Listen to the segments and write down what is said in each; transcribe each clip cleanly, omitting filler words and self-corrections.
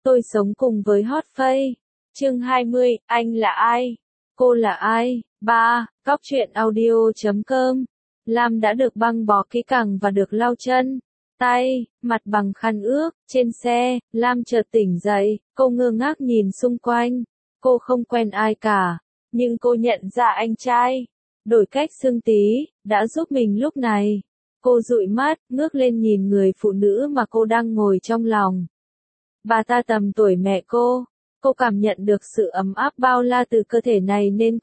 Tôi sống cùng với Hot Face. Chương 20, anh là ai? Cô là ai? 3. Góc truyện audio.com. Lam đã được băng bó kỹ càng và được lau chân, tay, mặt bằng khăn ướt. Trên xe, Lam chợt tỉnh dậy, cô ngơ ngác nhìn xung quanh. Cô không quen ai cả, nhưng cô nhận ra anh trai đổi cách xưng tí đã giúp mình lúc này. Cô dụi mắt, ngước lên nhìn người phụ nữ mà cô đang ngồi trong lòng. Bà ta tầm tuổi mẹ cô cảm nhận được sự ấm áp bao la từ cơ thể này nên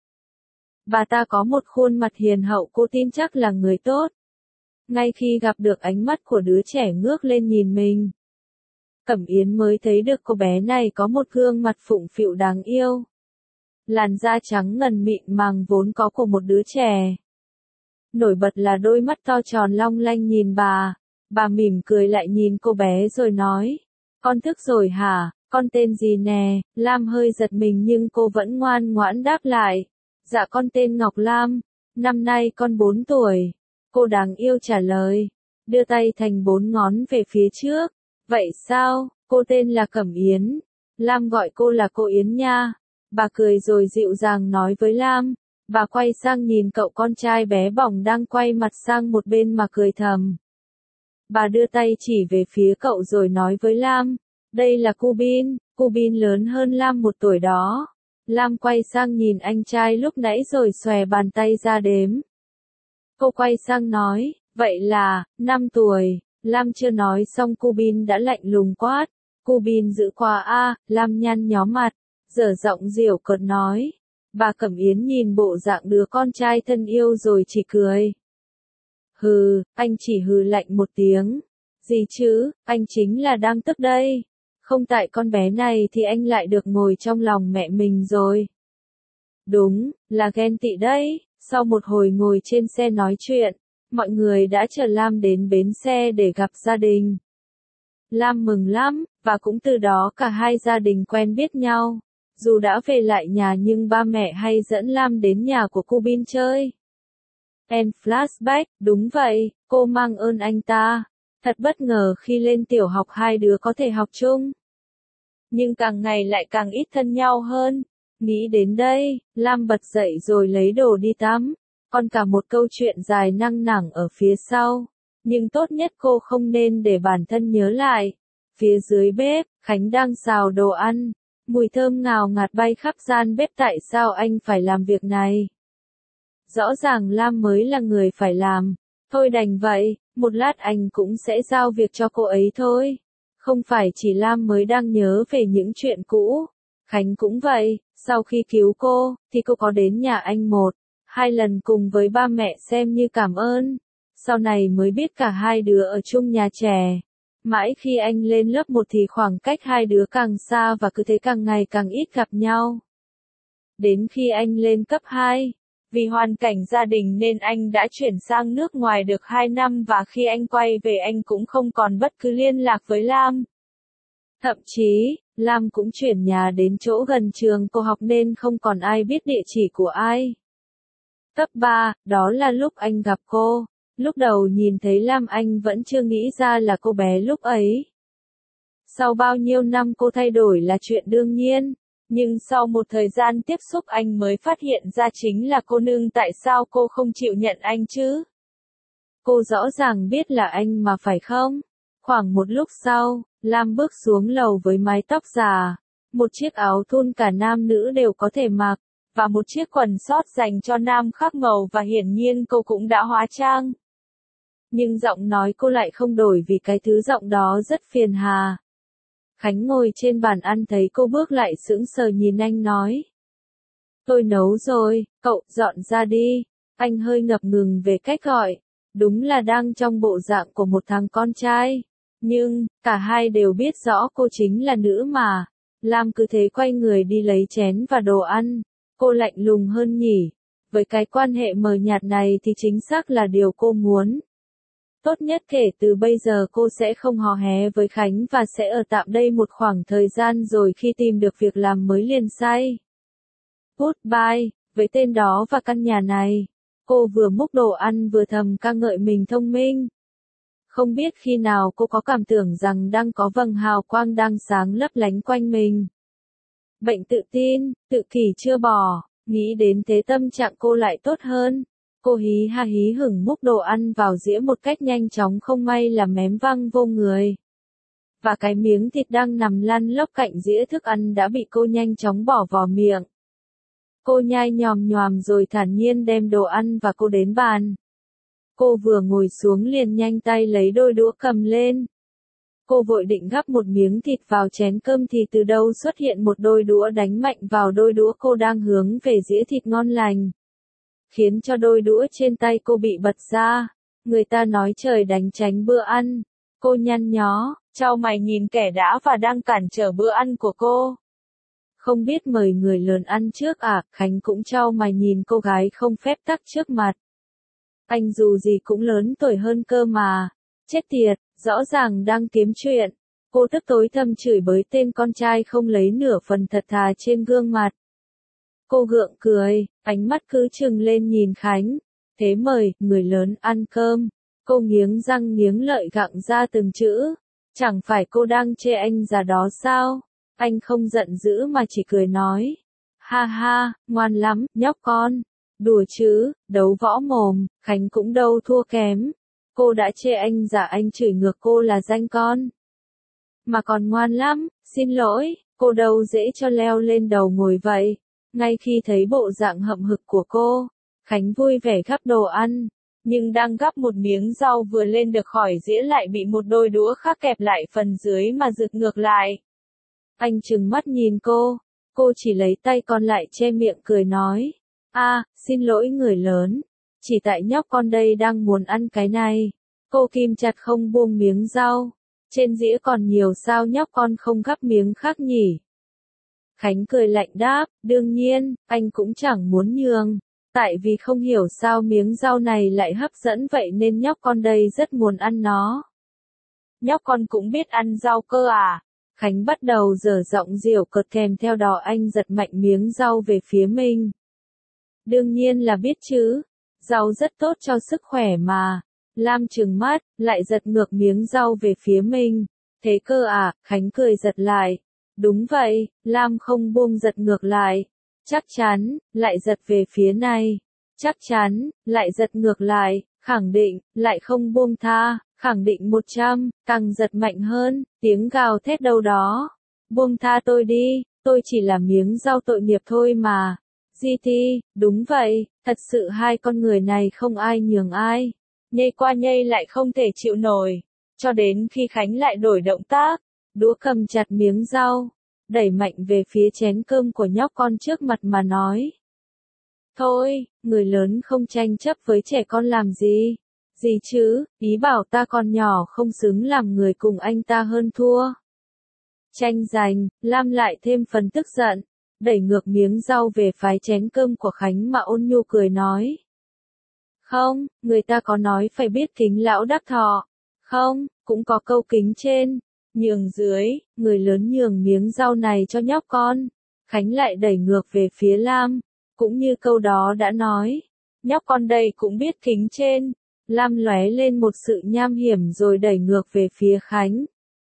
bà ta có một khuôn mặt hiền hậu, cô tin chắc là người tốt. Ngay khi gặp được ánh mắt của đứa trẻ ngước lên nhìn mình, Cẩm Yến mới thấy được cô bé này có một gương mặt phụng phịu đáng yêu. Làn da trắng ngần mịn màng vốn có của một đứa trẻ. Nổi bật là đôi mắt to tròn long lanh nhìn bà mỉm cười lại nhìn cô bé rồi nói, con thức rồi hả, con tên gì nè? Lam hơi giật mình nhưng cô vẫn ngoan ngoãn đáp lại, dạ con tên Ngọc Lam, năm nay con 4 tuổi. Cô đáng yêu trả lời, đưa tay thành 4 ngón về phía trước, vậy sao, cô tên là Cẩm Yến, Lam gọi cô là cô Yến nha. Bà cười rồi dịu dàng nói với Lam, bà quay sang nhìn cậu con trai bé bỏng đang quay mặt sang một bên mà cười thầm. Bà đưa tay chỉ về phía cậu rồi nói với Lam, đây là Cubin lớn hơn Lam 1 tuổi đó. Lam quay sang nhìn anh trai lúc nãy rồi xòe bàn tay ra đếm. Cô quay sang nói, vậy là 5 tuổi. Lam chưa nói xong Cubin đã lạnh lùng quát, Cubin giữ quà a. Lam nhăn nhó mặt, dở giọng giễu cợt nói. Bà Cẩm Yến nhìn bộ dạng đứa con trai thân yêu rồi chỉ cười. Hừ, anh chỉ hừ lạnh một tiếng. Gì chứ, anh chính là đang tức đây. Không tại con bé này thì anh lại được ngồi trong lòng mẹ mình rồi. Đúng, là ghen tị đấy. Sau một hồi ngồi trên xe nói chuyện, mọi người đã chở Lam đến bến xe để gặp gia đình. Lam mừng lắm, và cũng từ đó cả hai gia đình quen biết nhau. Dù đã về lại nhà nhưng ba mẹ hay dẫn Lam đến nhà của Cubin chơi. And flashback, đúng vậy, cô mang ơn anh ta. Thật bất ngờ khi lên tiểu học hai đứa có thể học chung. Nhưng càng ngày lại càng ít thân nhau hơn. Nghĩ đến đây, Lam bật dậy rồi lấy đồ đi tắm. Còn cả một câu chuyện dài năng nẳng ở phía sau. Nhưng tốt nhất cô không nên để bản thân nhớ lại. Phía dưới bếp, Khánh đang xào đồ ăn. Mùi thơm ngào ngạt bay khắp gian bếp, tại sao anh phải làm việc này? Rõ ràng Lam mới là người phải làm. Thôi đành vậy, một lát anh cũng sẽ giao việc cho cô ấy thôi. Không phải chỉ Lam mới đang nhớ về những chuyện cũ. Khánh cũng vậy, sau khi cứu cô, thì cô có đến nhà anh 1-2 lần cùng với ba mẹ xem như cảm ơn. Sau này mới biết cả hai đứa ở chung nhà trẻ. Mãi khi anh lên lớp 1 thì khoảng cách hai đứa càng xa và cứ thế càng ngày càng ít gặp nhau. Đến khi anh lên cấp 2, vì hoàn cảnh gia đình nên anh đã chuyển sang nước ngoài được 2 năm và khi anh quay về anh cũng không còn bất cứ liên lạc với Lam. Thậm chí, Lam cũng chuyển nhà đến chỗ gần trường cô học nên không còn ai biết địa chỉ của ai. Cấp 3, đó là lúc anh gặp cô. Lúc đầu nhìn thấy Lam anh vẫn chưa nghĩ ra là cô bé lúc ấy. Sau bao nhiêu năm cô thay đổi là chuyện đương nhiên. Nhưng sau một thời gian tiếp xúc anh mới phát hiện ra chính là cô nương, tại sao cô không chịu nhận anh chứ? Cô rõ ràng biết là anh mà phải không? Khoảng một lúc sau, Lam bước xuống lầu với mái tóc già, một chiếc áo thun cả nam nữ đều có thể mặc, và một chiếc quần sót dành cho nam khác màu và hiển nhiên cô cũng đã hóa trang. Nhưng giọng nói cô lại không đổi vì cái thứ giọng đó rất phiền hà. Khánh ngồi trên bàn ăn thấy cô bước lại sững sờ nhìn anh nói. Tôi nấu rồi, cậu dọn ra đi. Anh hơi ngập ngừng về cách gọi. Đúng là đang trong bộ dạng của một thằng con trai. Nhưng, cả hai đều biết rõ cô chính là nữ mà. Lam cứ thế quay người đi lấy chén và đồ ăn. Cô lạnh lùng hơn nhỉ. Với cái quan hệ mờ nhạt này thì chính xác là điều cô muốn. Tốt nhất kể từ bây giờ cô sẽ không hò hé với Khánh và sẽ ở tạm đây một khoảng thời gian rồi khi tìm được việc làm mới liền say. Goodbye, với tên đó và căn nhà này. Cô vừa múc đồ ăn vừa thầm ca ngợi mình thông minh. Không biết khi nào cô có cảm tưởng rằng đang có vầng hào quang đang sáng lấp lánh quanh mình. Bệnh tự tin, tự kỷ chưa bỏ, nghĩ đến thế tâm trạng cô lại tốt hơn. Cô hí ha hí hửng múc đồ ăn vào dĩa một cách nhanh chóng, không may là mém văng vô người. Và cái miếng thịt đang nằm lăn lóc cạnh dĩa thức ăn đã bị cô nhanh chóng bỏ vào miệng. Cô nhai nhòm nhòm rồi thản nhiên đem đồ ăn và cô đến bàn. Cô vừa ngồi xuống liền nhanh tay lấy đôi đũa cầm lên. Cô vội định gắp một miếng thịt vào chén cơm thì từ đâu xuất hiện một đôi đũa đánh mạnh vào đôi đũa cô đang hướng về dĩa thịt ngon lành, khiến cho đôi đũa trên tay cô bị bật ra. Người ta nói trời đánh tránh bữa ăn. Cô nhăn nhó, chau mày nhìn kẻ đã và đang cản trở bữa ăn của cô. Không biết mời người lớn ăn trước à? Khánh cũng chau mày nhìn cô gái không phép tắc trước mặt. Anh dù gì cũng lớn tuổi hơn cơ mà. Chết tiệt, rõ ràng đang kiếm chuyện. Cô tức tối thầm chửi bới tên con trai không lấy nửa phần thật thà trên gương mặt. Cô gượng cười, ánh mắt cứ trừng lên nhìn Khánh. Thế mời, người lớn ăn cơm. Cô nghiến răng nghiến lợi gặng ra từng chữ. Chẳng phải cô đang chê anh già đó sao? Anh không giận dữ mà chỉ cười nói. Ha ha, ngoan lắm, nhóc con. Đùa chứ, đấu võ mồm, Khánh cũng đâu thua kém. Cô đã chê anh già, anh chửi ngược cô là danh con. Mà còn ngoan lắm, xin lỗi, cô đâu dễ cho leo lên đầu ngồi vậy. Ngay khi thấy bộ dạng hậm hực của cô, Khánh vui vẻ gắp đồ ăn. Nhưng đang gắp một miếng rau vừa lên được khỏi dĩa lại bị một đôi đũa khác kẹp lại phần dưới mà giựt ngược lại. Anh trừng mắt nhìn cô chỉ lấy tay còn lại che miệng cười nói. Xin lỗi người lớn. Chỉ tại nhóc con đây đang muốn ăn cái này. Cô kìm chặt không buông miếng rau. Trên dĩa còn nhiều sao nhóc con không gắp miếng khác nhỉ? Khánh cười lạnh đáp, đương nhiên, anh cũng chẳng muốn nhường. Tại vì không hiểu sao miếng rau này lại hấp dẫn vậy nên nhóc con đây rất muốn ăn nó. Nhóc con cũng biết ăn rau cơ à? Khánh bắt đầu giở giọng giễu cợt, kèm theo đó anh giật mạnh miếng rau về phía mình. Đương nhiên là biết chứ. Rau rất tốt cho sức khỏe mà. Lam trừng mắt, lại giật ngược miếng rau về phía mình. Thế cơ à? Khánh cười giật lại. Đúng vậy, Lam không buông giật ngược lại. Chắc chắn, lại giật về phía này. Chắc chắn, lại giật ngược lại. Khẳng định, lại không buông tha. Khẳng định 100, càng giật mạnh hơn, tiếng gào thét đâu đó. Buông tha tôi đi, tôi chỉ là miếng rau tội nghiệp thôi mà. GT, đúng vậy, thật sự hai con người này không ai nhường ai. Nhây qua nhây lại không thể chịu nổi. Cho đến khi Khánh lại đổi động tác, đũa cầm chặt miếng rau, đẩy mạnh về phía chén cơm của nhóc con trước mặt mà nói. Thôi, người lớn không tranh chấp với trẻ con làm gì. Gì chứ, ý bảo ta còn nhỏ không xứng làm người cùng anh ta hơn thua. Tranh giành, Lam lại thêm phần tức giận, đẩy ngược miếng rau về phái chén cơm của Khánh mà ôn nhu cười nói. Không, người ta có nói phải biết kính lão đắc thọ. Không, cũng có câu kính trên, nhường dưới, người lớn nhường miếng rau này cho nhóc con. Khánh lại đẩy ngược về phía Lam, cũng như câu đó đã nói. Nhóc con đây cũng biết kính trên. Lam lóe lên một sự nham hiểm rồi đẩy ngược về phía Khánh.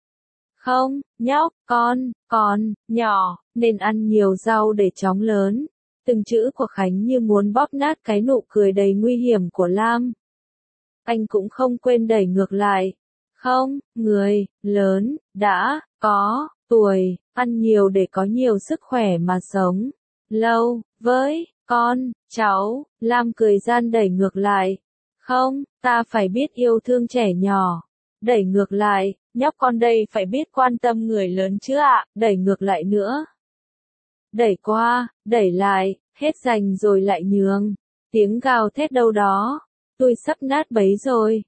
Không, nhóc, con, nhỏ, nên ăn nhiều rau để chóng lớn. Từng chữ của Khánh như muốn bóp nát cái nụ cười đầy nguy hiểm của Lam. Anh cũng không quên đẩy ngược lại. Không, người, lớn, đã, có, tuổi, ăn nhiều để có nhiều sức khỏe mà sống. Lâu, với, con, cháu, Lam cười gian đẩy ngược lại. Không, ta phải biết yêu thương trẻ nhỏ. Đẩy ngược lại, nhóc con đây phải biết quan tâm người lớn chứ ạ, đẩy ngược lại nữa. Đẩy qua, đẩy lại, hết giành rồi lại nhường. Tiếng gào thét đâu đó. Tôi sắp nát bấy rồi.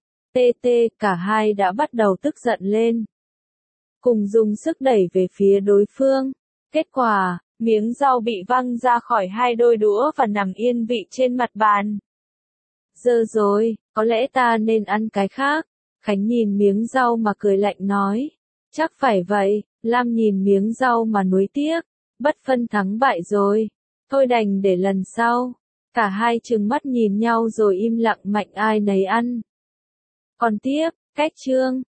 Cả hai đã bắt đầu tức giận lên. Cùng dùng sức đẩy về phía đối phương. Kết quả, miếng rau bị văng ra khỏi hai đôi đũa và nằm yên vị trên mặt bàn. Giờ rồi, có lẽ ta nên ăn cái khác. Khánh nhìn miếng rau mà cười lạnh nói. Chắc phải vậy, Lam nhìn miếng rau mà nuối tiếc. Bất phân thắng bại rồi. Thôi đành để lần sau. Cả hai trừng mắt nhìn nhau rồi im lặng mạnh ai nấy ăn. Còn tiếp, Cách chương